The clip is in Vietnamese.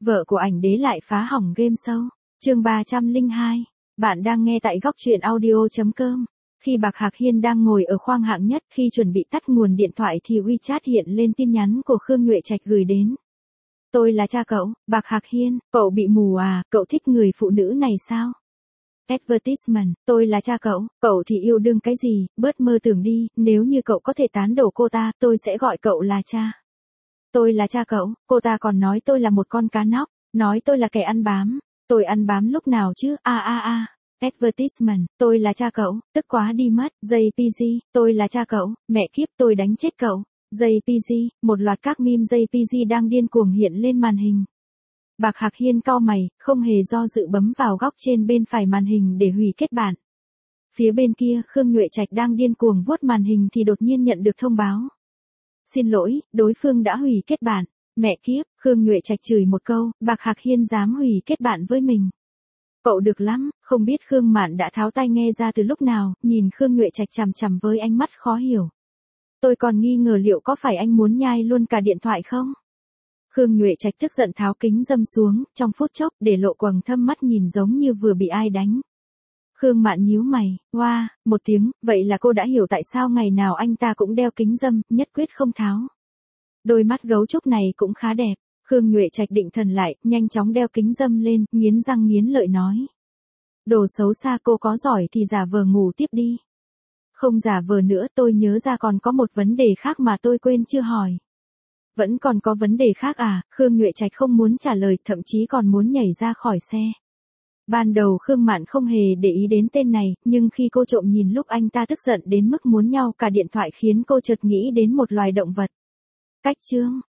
Vợ của ảnh đế lại phá hỏng game show. Chương 302. Bạn đang nghe tại góc truyện audio.com. Khi Bạc Hạc Hiên đang ngồi ở khoang hạng nhất, khi chuẩn bị tắt nguồn điện thoại thì WeChat hiện lên tin nhắn của Khương Nhuệ Trạch gửi đến. Tôi là cha cậu, Bạc Hạc Hiên, cậu bị mù à, cậu thích người phụ nữ này sao? Advertisement, tôi là cha cậu thì yêu đương cái gì, bớt mơ tưởng đi, nếu như cậu có thể tán đổ cô ta, tôi sẽ gọi cậu là cha. Tôi là cha cậu, cô ta còn nói tôi là một con cá nóc, nói tôi là kẻ ăn bám. Tôi ăn bám lúc nào chứ, Advertisement, tôi là cha cậu, tức quá đi mất, JPG, tôi là cha cậu, mẹ kiếp tôi đánh chết cậu. JPG, một loạt các meme JPG đang điên cuồng hiện lên màn hình. Bạc Hạc Hiên cau mày, không hề do dự bấm vào góc trên bên phải màn hình để hủy kết bạn. Phía bên kia, Khương Nhuệ Trạch đang điên cuồng vuốt màn hình thì đột nhiên nhận được thông báo. Xin lỗi, đối phương đã hủy kết bạn. Mẹ kiếp, Khương Nhuệ Trạch chửi một câu, Bạc Hạc Hiên dám hủy kết bạn với mình. Cậu được lắm, không biết Khương Mạn đã tháo tai nghe ra từ lúc nào, nhìn Khương Nhuệ Trạch chằm chằm với ánh mắt khó hiểu. Tôi còn nghi ngờ liệu có phải anh muốn nhai luôn cả điện thoại không? Khương Nhuệ Trạch tức giận tháo kính râm xuống, trong phút chốc, để lộ quầng thâm mắt nhìn giống như vừa bị ai đánh. Khương Mạn nhíu mày, oa, một tiếng, vậy là cô đã hiểu tại sao ngày nào anh ta cũng đeo kính râm, nhất quyết không tháo. Đôi mắt gấu trúc này cũng khá đẹp. Khương Nhuệ Trạch định thần lại, nhanh chóng đeo kính râm lên, nghiến răng nghiến lợi nói. Đồ xấu xa, cô có giỏi thì giả vờ ngủ tiếp đi. Không giả vờ nữa, tôi nhớ ra còn có một vấn đề khác mà tôi quên chưa hỏi. Vẫn còn có vấn đề khác à? Khương Nhuệ Trạch không muốn trả lời, thậm chí còn muốn nhảy ra khỏi xe. Ban đầu Khương Mạn không hề để ý đến tên này, nhưng khi cô trộm nhìn lúc anh ta tức giận đến mức muốn nhau cả điện thoại khiến cô chợt nghĩ đến một loài động vật. Cách chương.